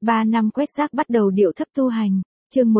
3 năm quét rác bắt đầu điệu thấp tu hành. Chương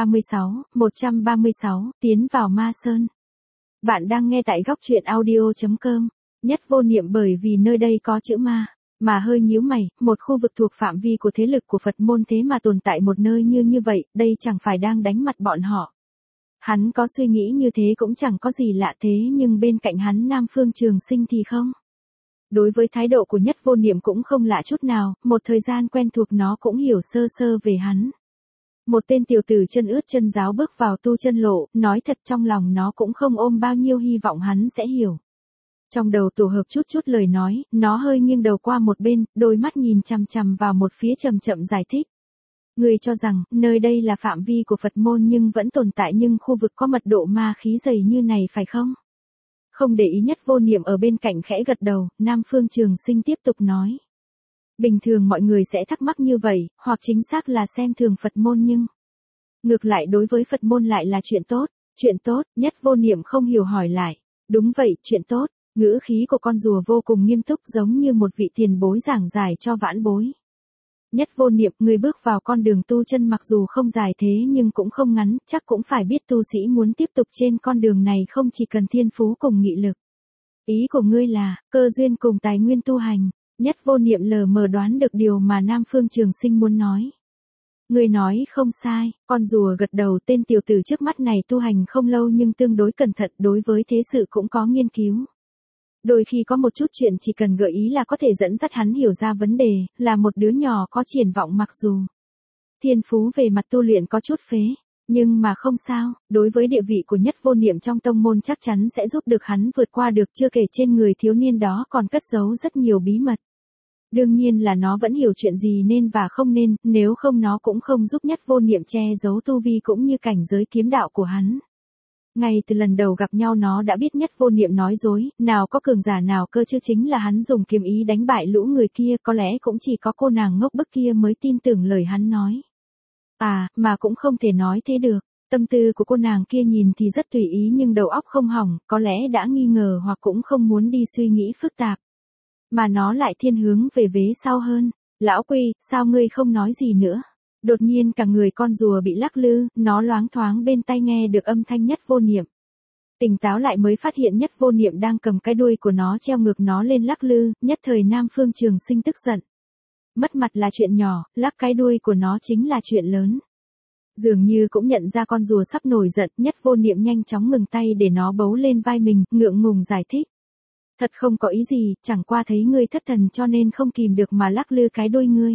136, tiến vào Ma Sơn. Bạn đang nghe tại góc truyện audio.com. Nhất Vô Niệm bởi vì nơi đây có chữ ma, mà hơi nhíu mày, một khu vực thuộc phạm vi của thế lực của Phật môn thế mà tồn tại một nơi như vậy, đây chẳng phải đang đánh mặt bọn họ. Hắn có suy nghĩ như thế cũng chẳng có gì lạ thế nhưng bên cạnh hắn Nam Phương Trường Sinh thì không. Đối với thái độ của Nhất Vô Niệm cũng không lạ chút nào, một thời gian quen thuộc nó cũng hiểu sơ sơ về hắn. Một tên tiểu tử chân ướt chân ráo bước vào tu chân lộ, nói thật trong lòng nó cũng không ôm bao nhiêu hy vọng hắn sẽ hiểu. Trong đầu tổ hợp chút lời nói, nó hơi nghiêng đầu qua một bên, đôi mắt nhìn chằm chằm vào một phía chậm giải thích. Người cho rằng, nơi đây là phạm vi của Phật môn nhưng vẫn tồn tại nhưng khu vực có mật độ ma khí dày như này phải không? Không để ý Nhất Vô Niệm ở bên cạnh khẽ gật đầu, Nam Phương Trường Sinh tiếp tục nói. Bình thường mọi người sẽ thắc mắc như vậy, hoặc chính xác là xem thường Phật môn nhưng ngược lại đối với Phật môn lại là chuyện tốt, Nhất Vô Niệm không hiểu hỏi lại. Đúng vậy, chuyện tốt, ngữ khí của con rùa vô cùng nghiêm túc giống như một vị tiền bối giảng giải cho vãn bối. Nhất Vô Niệm, người bước vào con đường tu chân mặc dù không dài thế nhưng cũng không ngắn, chắc cũng phải biết tu sĩ muốn tiếp tục trên con đường này không chỉ cần thiên phú cùng nghị lực. Ý của ngươi là, cơ duyên cùng tài nguyên tu hành. Nhất Vô Niệm lờ mờ đoán được điều mà Nam Phương Trường Sinh muốn nói. Ngươi nói không sai, con rùa gật đầu, tên tiểu tử trước mắt này tu hành không lâu nhưng tương đối cẩn thận, đối với thế sự cũng có nghiên cứu. Đôi khi có một chút chuyện chỉ cần gợi ý là có thể dẫn dắt hắn hiểu ra vấn đề, là một đứa nhỏ có triển vọng mặc dù thiên phú về mặt tu luyện có chút phế, nhưng mà không sao, đối với địa vị của Nhất Vô Niệm trong tông môn chắc chắn sẽ giúp được hắn vượt qua được, chưa kể trên người thiếu niên đó còn cất giấu rất nhiều bí mật. Đương nhiên là nó vẫn hiểu chuyện gì nên và không nên, nếu không nó cũng không giúp Nhất Vô Niệm che giấu tu vi cũng như cảnh giới kiếm đạo của hắn. Ngay từ lần đầu gặp nhau nó đã biết Nhất Vô Niệm nói dối, nào có cường giả nào cơ chứ chính là hắn dùng kiếm ý đánh bại lũ người kia, có lẽ cũng chỉ có cô nàng ngốc bức kia mới tin tưởng lời hắn nói. À, mà cũng không thể nói thế được, tâm tư của cô nàng kia nhìn thì rất tùy ý nhưng đầu óc không hỏng, có lẽ đã nghi ngờ hoặc cũng không muốn đi suy nghĩ phức tạp. Mà nó lại thiên hướng về vế sau hơn. Lão Quy, sao ngươi không nói gì nữa? Đột nhiên cả người con rùa bị lắc lư, nó loáng thoáng bên tai nghe được âm thanh Nhất Vô Niệm. Tỉnh táo lại mới phát hiện Nhất Vô Niệm đang cầm cái đuôi của nó treo ngược nó lên lắc lư, nhất thời Nam Phương Trường Sinh tức giận. Mất mặt là chuyện nhỏ, lắc cái đuôi của nó chính là chuyện lớn. Dường như cũng nhận ra con rùa sắp nổi giận, Nhất Vô Niệm nhanh chóng ngừng tay để nó bấu lên vai mình, ngượng ngùng giải thích. Thật không có ý gì, chẳng qua thấy ngươi thất thần cho nên không kìm được mà lắc lư cái đuôi ngươi.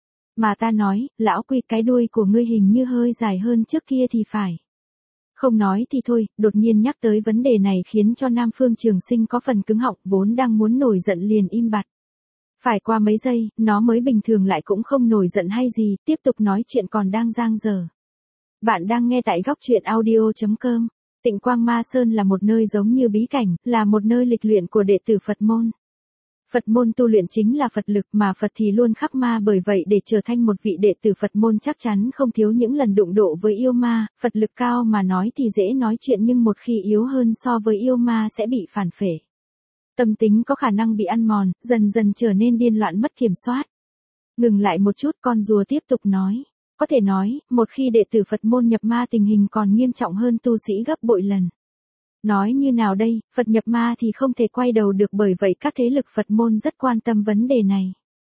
Mà ta nói, Lão Quy, cái đuôi của ngươi hình như hơi dài hơn trước kia thì phải. Không nói thì thôi, đột nhiên nhắc tới vấn đề này khiến cho Nam Phương Trường Sinh có phần cứng họng, vốn đang muốn nổi giận liền im bặt. Phải qua mấy giây, nó mới bình thường lại cũng không nổi giận hay gì, tiếp tục nói chuyện còn đang dang dở. Bạn đang nghe tại góc truyện audio.com. Tịnh Quang Ma Sơn là một nơi giống như bí cảnh, là một nơi lịch luyện của đệ tử Phật môn. Phật môn tu luyện chính là Phật lực mà Phật thì luôn khắc ma, bởi vậy để trở thành một vị đệ tử Phật môn chắc chắn không thiếu những lần đụng độ với yêu ma. Phật lực cao mà nói thì dễ nói chuyện nhưng một khi yếu hơn so với yêu ma sẽ bị phản phệ. Tâm tính có khả năng bị ăn mòn, dần dần trở nên điên loạn mất kiểm soát. Ngừng lại một chút, con rùa tiếp tục nói. Có thể nói, một khi đệ tử Phật môn nhập ma tình hình còn nghiêm trọng hơn tu sĩ gấp bội lần. Nói như nào đây, Phật nhập ma thì không thể quay đầu được, bởi vậy các thế lực Phật môn rất quan tâm vấn đề này.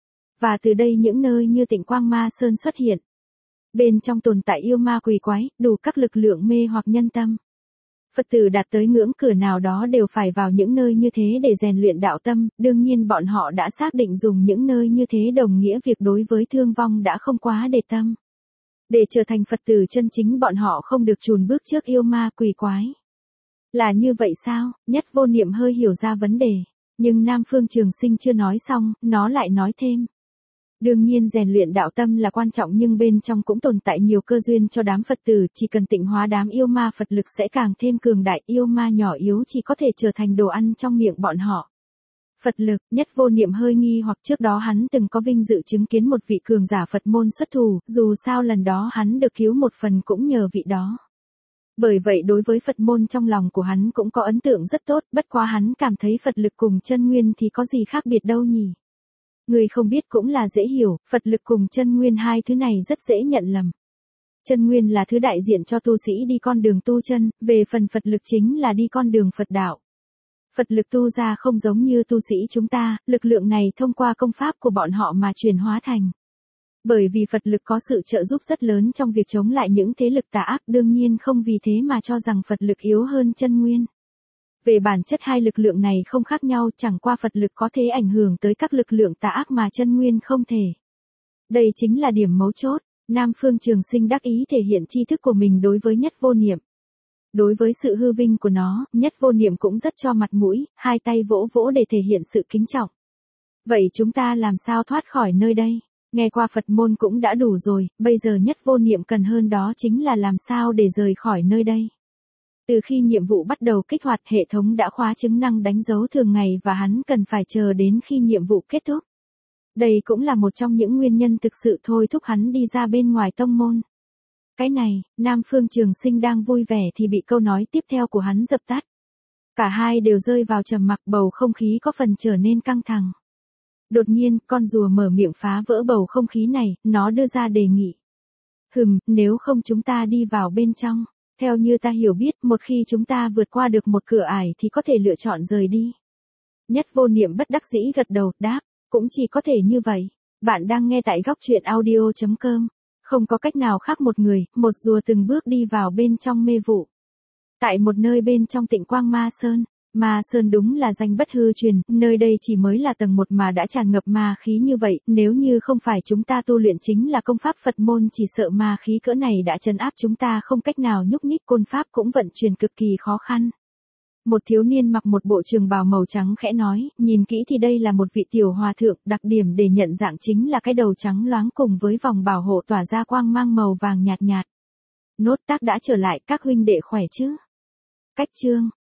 Và từ đây những nơi như Tịnh Quang Ma Sơn xuất hiện. Bên trong tồn tại yêu ma quỷ quái, đủ các lực lượng mê hoặc nhân tâm. Phật tử đạt tới ngưỡng cửa nào đó đều phải vào những nơi như thế để rèn luyện đạo tâm, đương nhiên bọn họ đã xác định dùng những nơi như thế đồng nghĩa việc đối với thương vong đã không quá để tâm. Để trở thành Phật tử chân chính bọn họ không được chùn bước trước yêu ma quỷ quái. Là như vậy sao? Nhất Vô Niệm hơi hiểu ra vấn đề. Nhưng Nam Phương Trường Sinh chưa nói xong, nó lại nói thêm. Đương nhiên rèn luyện đạo tâm là quan trọng nhưng bên trong cũng tồn tại nhiều cơ duyên cho đám Phật tử, chỉ cần tịnh hóa đám yêu ma Phật lực sẽ càng thêm cường đại, yêu ma nhỏ yếu chỉ có thể trở thành đồ ăn trong miệng bọn họ. Phật lực, Nhất Vô Niệm hơi nghi hoặc trước đó hắn từng có vinh dự chứng kiến một vị cường giả Phật môn xuất thủ, dù sao lần đó hắn được cứu một phần cũng nhờ vị đó. Bởi vậy đối với Phật môn trong lòng của hắn cũng có ấn tượng rất tốt, bất quá hắn cảm thấy Phật lực cùng chân nguyên thì có gì khác biệt đâu nhỉ. Người không biết cũng là dễ hiểu, Phật lực cùng chân nguyên hai thứ này rất dễ nhận lầm. Chân nguyên là thứ đại diện cho tu sĩ đi con đường tu chân, về phần Phật lực chính là đi con đường Phật đạo. Phật lực tu ra không giống như tu sĩ chúng ta, lực lượng này thông qua công pháp của bọn họ mà chuyển hóa thành. Bởi vì Phật lực có sự trợ giúp rất lớn trong việc chống lại những thế lực tà ác, đương nhiên không vì thế mà cho rằng Phật lực yếu hơn chân nguyên. Về bản chất hai lực lượng này không khác nhau, chẳng qua Phật lực có thể ảnh hưởng tới các lực lượng tà ác mà chân nguyên không thể. Đây chính là điểm mấu chốt. Nam Phương Trường Sinh đắc ý thể hiện tri thức của mình đối với Nhất Vô Niệm. Đối với sự hư vinh của nó, Nhất Vô Niệm cũng rất cho mặt mũi, hai tay vỗ vỗ để thể hiện sự kính trọng. Vậy chúng ta làm sao thoát khỏi nơi đây? Nghe qua Phật môn cũng đã đủ rồi, bây giờ Nhất Vô Niệm cần hơn đó chính là làm sao để rời khỏi nơi đây. Từ khi nhiệm vụ bắt đầu kích hoạt, hệ thống đã khóa chức năng đánh dấu thường ngày và hắn cần phải chờ đến khi nhiệm vụ kết thúc. Đây cũng là một trong những nguyên nhân thực sự thôi thúc hắn đi ra bên ngoài tông môn. Cái này, Nam Phương Trường Sinh đang vui vẻ thì bị câu nói tiếp theo của hắn dập tắt. Cả hai đều rơi vào trầm mặc, bầu không khí có phần trở nên căng thẳng. Đột nhiên, con rùa mở miệng phá vỡ bầu không khí này, nó đưa ra đề nghị. Nếu không chúng ta đi vào bên trong. Theo như ta hiểu biết, một khi chúng ta vượt qua được một cửa ải thì có thể lựa chọn rời đi. Nhất Vô Niệm bất đắc dĩ gật đầu, đáp, cũng chỉ có thể như vậy. Bạn đang nghe tại góc truyện audio.com. Không có cách nào khác, một người, một rùa từng bước đi vào bên trong mê vụ. Tại một nơi bên trong Tịnh Quang Ma Sơn. Ma Sơn đúng là danh bất hư truyền, nơi đây chỉ mới là tầng 1 mà đã tràn ngập ma khí như vậy, nếu như không phải chúng ta tu luyện chính là công pháp Phật môn, chỉ sợ ma khí cỡ này đã trấn áp chúng ta không cách nào nhúc nhích, côn pháp cũng vận chuyển cực kỳ khó khăn. Một thiếu niên mặc một bộ trường bào màu trắng khẽ nói, nhìn kỹ thì đây là một vị tiểu hòa thượng, đặc điểm để nhận dạng chính là cái đầu trắng loáng cùng với vòng bảo hộ tỏa ra quang mang màu vàng nhạt nhạt. Nốt tác đã trở lại, các huynh đệ khỏe chứ? Cách chương